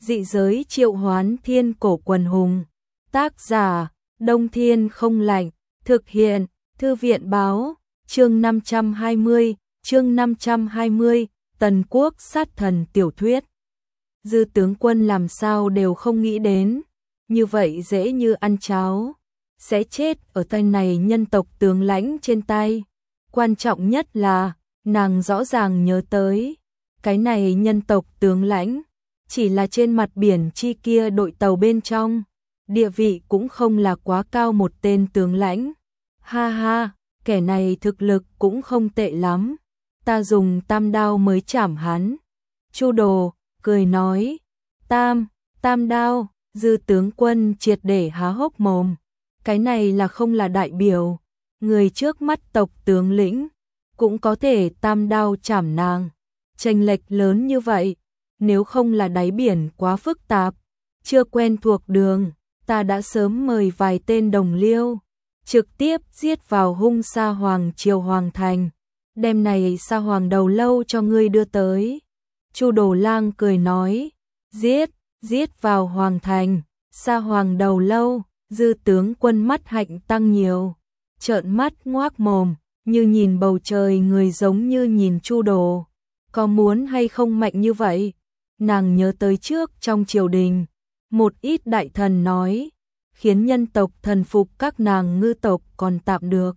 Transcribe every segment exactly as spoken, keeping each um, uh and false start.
Dị giới triệu hoán thiên cổ quần hùng. Tác giả, Đông Thiên không lạnh. Thực hiện, Thư viện báo. Chương năm trăm hai mươi, chương năm trăm hai mươi, Tần Quốc sát thần tiểu thuyết. Dư tướng quân làm sao đều không nghĩ đến, như vậy dễ như ăn cháo, sẽ chết ở tay này nhân tộc tướng lãnh trên tay. Quan trọng nhất là, nàng rõ ràng nhớ tới, cái này nhân tộc tướng lãnh, chỉ là trên mặt biển chi kia đội tàu bên trong, địa vị cũng không là quá cao một tên tướng lãnh. Ha ha, kẻ này thực lực cũng không tệ lắm, ta dùng tam đao mới chảm hắn. Chu Đồ cười nói, tam, tam đao. Dư tướng quân triệt để há hốc mồm, cái này là không là đại biểu, người trước mắt tộc tướng lĩnh, cũng có thể tam đao chảm nàng, chênh lệch lớn như vậy, nếu không là đáy biển quá phức tạp, chưa quen thuộc đường, ta đã sớm mời vài tên đồng liêu, trực tiếp giết vào hung sa hoàng triều hoàng thành, đêm này sa hoàng đầu lâu cho ngươi đưa tới. Chu Đồ Lang cười nói, giết, giết vào hoàng thành, sa hoàng đầu lâu. Dư tướng quân mắt hạnh tăng nhiều, trợn mắt ngoác mồm, như nhìn bầu trời người giống như nhìn Chu Đồ, có muốn hay không mạnh như vậy? Nàng nhớ tới trước trong triều đình, một ít đại thần nói, khiến nhân tộc thần phục các nàng ngư tộc còn tạm được.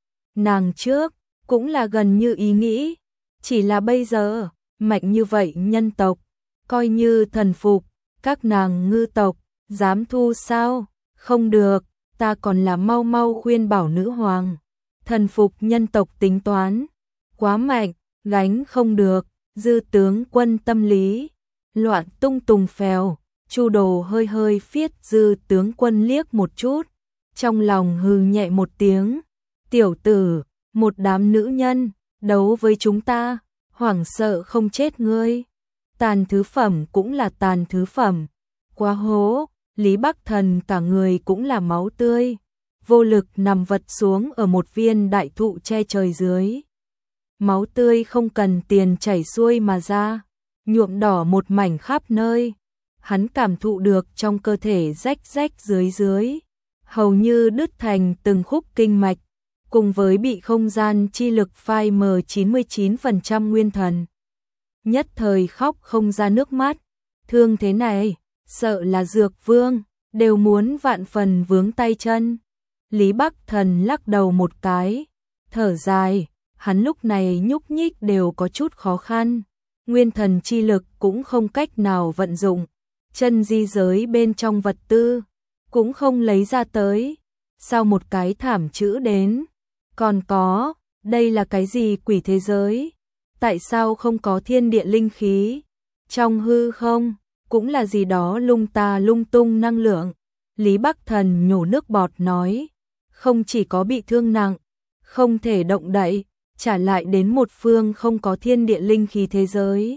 Nàng trước, cũng là gần như ý nghĩ, chỉ là bây giờ, mạnh như vậy nhân tộc, coi như thần phục, các nàng ngư tộc, dám thu sao? Không được, ta còn là mau mau khuyên bảo nữ hoàng, thần phục nhân tộc tính toán, quá mạnh, gánh không được. Dư tướng quân tâm lý loạn tung tùng phèo. Chu Đồ hơi hơi phiết dư tướng quân liếc một chút, trong lòng hừ nhẹ một tiếng, tiểu tử, một đám nữ nhân, đấu với chúng ta, hoảng sợ không chết ngươi, tàn thứ phẩm cũng là tàn thứ phẩm, quá hố. Lý Bắc Thần cả người cũng là máu tươi, vô lực nằm vật xuống ở một viên đại thụ che trời dưới. Máu tươi không cần tiền chảy xuôi mà ra, nhuộm đỏ một mảnh khắp nơi. Hắn cảm thụ được trong cơ thể rách rách dưới dưới, hầu như đứt thành từng khúc kinh mạch, cùng với bị không gian chi lực phai mờ chín mươi chín phần trăm nguyên thần. Nhất thời khóc không ra nước mắt, thương thế này, sợ là Dược Vương, đều muốn vạn phần vướng tay chân. Lý Bắc Thần lắc đầu một cái, thở dài, hắn lúc này nhúc nhích đều có chút khó khăn, nguyên thần chi lực cũng không cách nào vận dụng, chân di giới bên trong vật tư, cũng không lấy ra tới. Sau một cái thảm chữ đến, còn có, đây là cái gì quỷ thế giới? Tại sao không có thiên địa linh khí? Trong hư không, cũng là gì đó lung ta lung tung năng lượng. Lý Bắc Thần nhổ nước bọt nói, không chỉ có bị thương nặng, không thể động đậy, trả lại đến một phương không có thiên địa linh khí thế giới.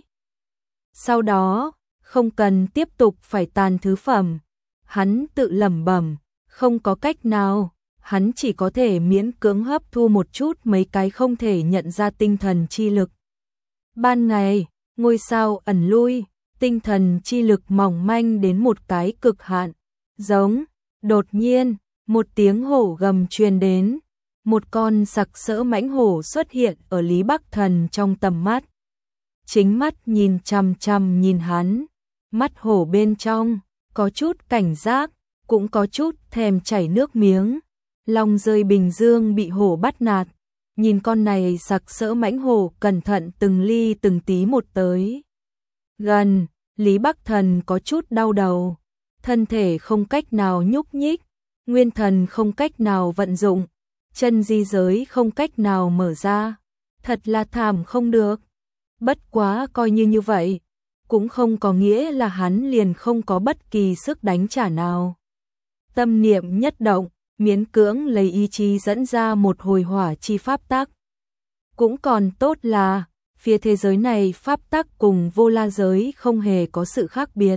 Sau đó, không cần tiếp tục phải tàn thứ phẩm, hắn tự lẩm bẩm, không có cách nào, hắn chỉ có thể miễn cưỡng hấp thu một chút mấy cái không thể nhận ra tinh thần chi lực. Ban ngày, ngôi sao ẩn lui, tinh thần chi lực mỏng manh đến một cái cực hạn, giống, đột nhiên, một tiếng hổ gầm truyền đến, một con sặc sỡ mãnh hổ xuất hiện ở Lý Bắc Thần trong tầm mắt. Chính mắt nhìn chằm chằm nhìn hắn, mắt hổ bên trong, có chút cảnh giác, cũng có chút thèm chảy nước miếng, lòng rơi bình dương bị hổ bắt nạt, nhìn con này sặc sỡ mãnh hổ cẩn thận từng ly từng tí một tới. Gần, Lý Bắc Thần có chút đau đầu, thân thể không cách nào nhúc nhích, nguyên thần không cách nào vận dụng, chân di giới không cách nào mở ra, thật là thảm không được. Bất quá coi như như vậy, cũng không có nghĩa là hắn liền không có bất kỳ sức đánh trả nào. Tâm niệm nhất động, miễn cưỡng lấy ý chí dẫn ra một hồi hỏa chi pháp tắc. Cũng còn tốt là, phía thế giới này pháp tắc cùng vô la giới không hề có sự khác biệt.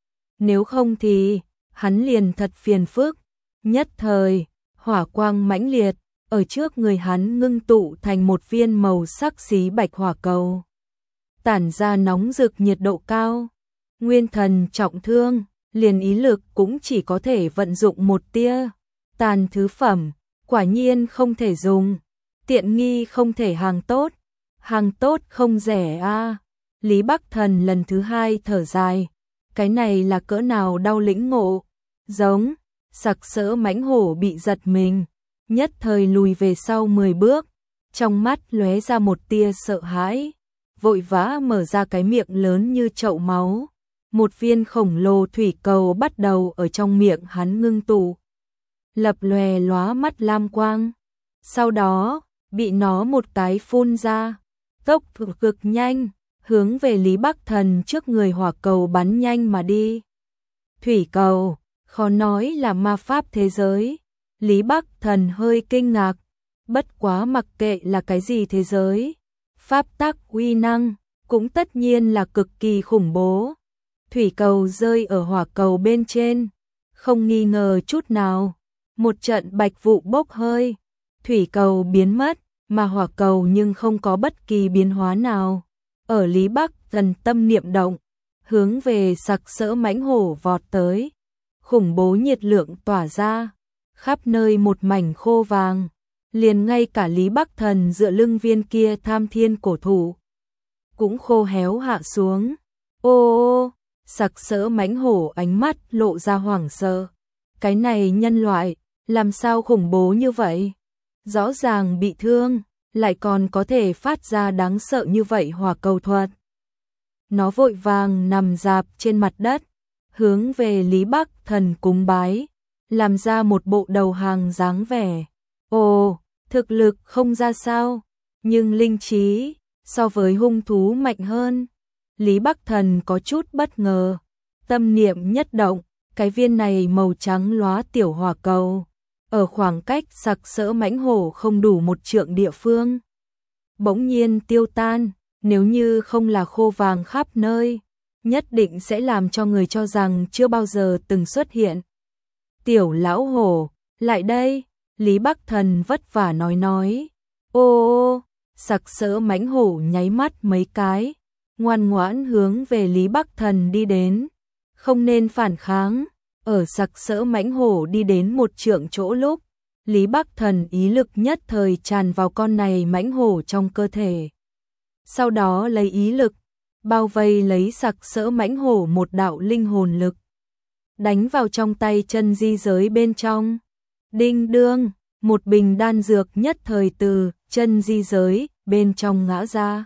Nếu không thì, hắn liền thật phiền phức. Nhất thời, hỏa quang mãnh liệt, ở trước người hắn ngưng tụ thành một viên màu sắc xí bạch hỏa cầu. Tản ra nóng rực nhiệt độ cao. Nguyên thần trọng thương, liền ý lực cũng chỉ có thể vận dụng một tia. Tàn thứ phẩm, quả nhiên không thể dùng. Tiện nghi không thể hàng tốt. Hàng tốt không rẻ a. À. Lý Bắc Thần lần thứ hai thở dài. Cái này là cỡ nào đau lĩnh ngộ. Giống, sặc sỡ mãnh hổ bị giật mình. Nhất thời lùi về sau mười bước. Trong mắt lóe ra một tia sợ hãi. Vội vã mở ra cái miệng lớn như chậu máu. Một viên khổng lồ thủy cầu bắt đầu ở trong miệng hắn ngưng tụ. Lập lòe lóa mắt lam quang. Sau đó, bị nó một cái phun ra. Tốc độ cực nhanh, hướng về Lý Bắc Thần trước người hỏa cầu bắn nhanh mà đi. Thủy cầu, khó nói là ma pháp thế giới. Lý Bắc Thần hơi kinh ngạc. Bất quá mặc kệ là cái gì thế giới. Pháp tắc uy năng, cũng tất nhiên là cực kỳ khủng bố. Thủy cầu rơi ở hỏa cầu bên trên, không nghi ngờ chút nào. Một trận bạch vụ bốc hơi, thủy cầu biến mất, mà hỏa cầu nhưng không có bất kỳ biến hóa nào. Ở Lý Bắc Thần tâm niệm động, hướng về sặc sỡ mãnh hổ vọt tới. Khủng bố nhiệt lượng tỏa ra, khắp nơi một mảnh khô vàng. Liền ngay cả Lý Bắc Thần dựa lưng viên kia tham thiên cổ thụ cũng khô héo hạ xuống. Ô ô, sặc sỡ mãnh hổ ánh mắt lộ ra hoảng sợ. Cái này nhân loại, làm sao khủng bố như vậy? Rõ ràng bị thương, lại còn có thể phát ra đáng sợ như vậy hỏa cầu thuật. Nó vội vàng nằm rạp trên mặt đất, hướng về Lý Bắc Thần cúng bái, làm ra một bộ đầu hàng dáng vẻ. Ồ, thực lực không ra sao, nhưng linh trí so với hung thú mạnh hơn. Lý Bắc Thần có chút bất ngờ, tâm niệm nhất động, cái viên này màu trắng lóa tiểu hỏa cầu, ở khoảng cách sặc sỡ mãnh hổ không đủ một trượng địa phương. Bỗng nhiên tiêu tan, nếu như không là khô vàng khắp nơi, nhất định sẽ làm cho người cho rằng chưa bao giờ từng xuất hiện. Tiểu lão hổ, lại đây, Lý Bắc Thần vất vả nói nói. Ô ô, sặc sỡ mãnh hổ nháy mắt mấy cái, ngoan ngoãn hướng về Lý Bắc Thần đi đến. Không nên phản kháng, ở sặc sỡ mãnh hổ đi đến một trượng chỗ lúc, Lý Bắc Thần ý lực nhất thời tràn vào con này mãnh hổ trong cơ thể. Sau đó lấy ý lực, bao vây lấy sặc sỡ mãnh hổ một đạo linh hồn lực. Đánh vào trong tay chân di giới bên trong. Đinh đương, một bình đan dược nhất thời từ chân di giới bên trong ngã ra.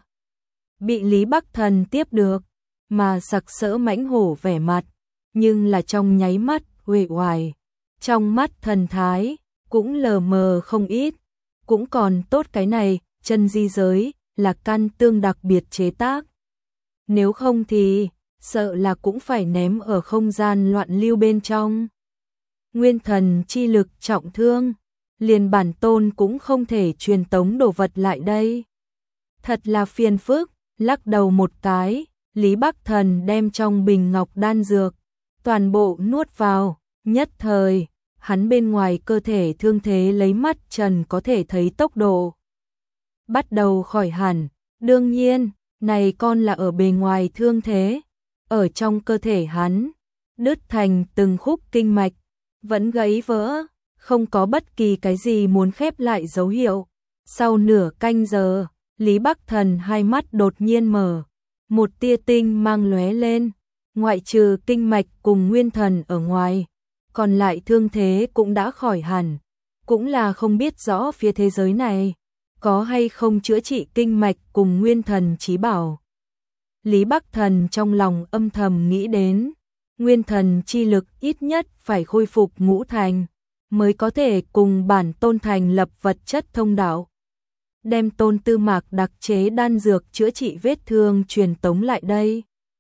Bị Lý Bắc Thần tiếp được, mà sặc sỡ mãnh hổ vẻ mặt, nhưng là trong nháy mắt uể oải, trong mắt thần thái cũng lờ mờ không ít, cũng còn tốt cái này, chân di giới là căn tương đặc biệt chế tác. Nếu không thì sợ là cũng phải ném ở không gian loạn lưu bên trong. Nguyên thần chi lực trọng thương, liền bản tôn cũng không thể truyền tống đồ vật lại đây. Thật là phiền phức, lắc đầu một cái, Lý Bắc Thần đem trong bình ngọc đan dược, toàn bộ nuốt vào, nhất thời, hắn bên ngoài cơ thể thương thế lấy mắt trần có thể thấy tốc độ. Bắt đầu khỏi hẳn, đương nhiên, này con là ở bề ngoài thương thế, ở trong cơ thể hắn, đứt thành từng khúc kinh mạch, vẫn gãy vỡ, không có bất kỳ cái gì muốn khép lại dấu hiệu. Sau nửa canh giờ, Lý Bắc Thần hai mắt đột nhiên mở, một tia tinh mang lóe lên, ngoại trừ kinh mạch cùng nguyên thần ở ngoài, còn lại thương thế cũng đã khỏi hẳn, cũng là không biết rõ phía thế giới này có hay không chữa trị kinh mạch cùng nguyên thần chí bảo. Lý Bắc Thần trong lòng âm thầm nghĩ đến, nguyên thần chi lực ít nhất phải khôi phục ngũ thành, mới có thể cùng bản tôn thành lập vật chất thông đạo. Đem tôn tư mạc đặc chế đan dược chữa trị vết thương truyền tống lại đây.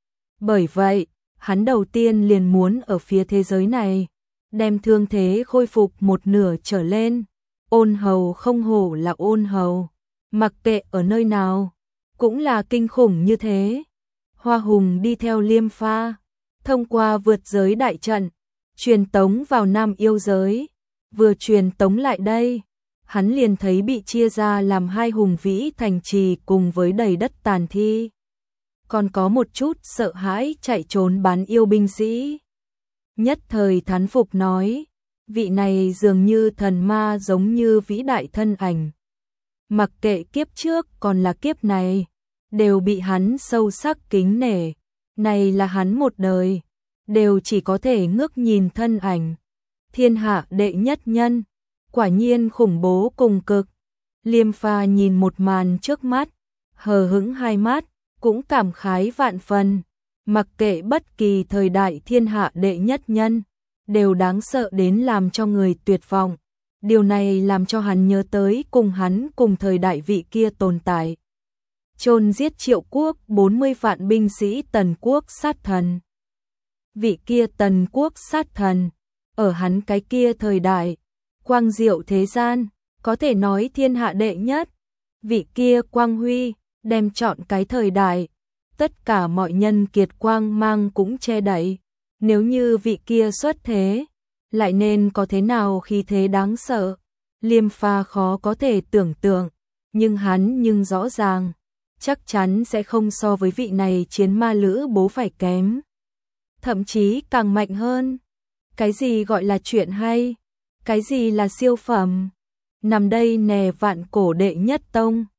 Bởi vậy, hắn đầu tiên liền muốn ở phía thế giới này, đem thương thế khôi phục một nửa trở lên. Ôn hầu không hổ là ôn hầu, mặc kệ ở nơi nào, cũng là kinh khủng như thế. Hoa Hùng đi theo Liêm Pha, thông qua vượt giới đại trận, truyền tống vào Nam Yêu giới. Vừa truyền tống lại đây, hắn liền thấy bị chia ra làm hai hùng vĩ thành trì cùng với đầy đất tàn thi. còn có một chút sợ hãi chạy trốn bán yêu binh sĩ. Nhất thời thán phục nói, vị này dường như thần ma giống như vĩ đại thân ảnh. Mặc kệ kiếp trước còn là kiếp này, đều bị hắn sâu sắc kính nể. Này là hắn một đời, đều chỉ có thể ngước nhìn thân ảnh. Thiên hạ đệ nhất nhân, quả nhiên khủng bố cùng cực. Liêm Pha nhìn một màn trước mắt, hờ hững hai mắt, cũng cảm khái vạn phần. Mặc kệ bất kỳ thời đại thiên hạ đệ nhất nhân, đều đáng sợ đến làm cho người tuyệt vọng. Điều này làm cho hắn nhớ tới cùng hắn cùng thời đại vị kia tồn tại. Chôn giết Triệu quốc bốn mươi vạn binh sĩ Tần quốc sát thần. Vị kia Tần quốc sát thần, ở hắn cái kia thời đại, quang diệu thế gian, có thể nói thiên hạ đệ nhất. Vị kia quang huy, đem chọn cái thời đại, tất cả mọi nhân kiệt quang mang cũng che đậy. Nếu như vị kia xuất thế, lại nên có thế nào khi thế đáng sợ. Liêm Pha khó có thể tưởng tượng, nhưng hắn nhưng rõ ràng, chắc chắn sẽ không so với vị này chiến ma lữ bố phải kém. Thậm chí càng mạnh hơn. Cái gì gọi là chuyện hay? Cái gì là siêu phẩm? Nằm đây nè vạn cổ đệ nhất tông.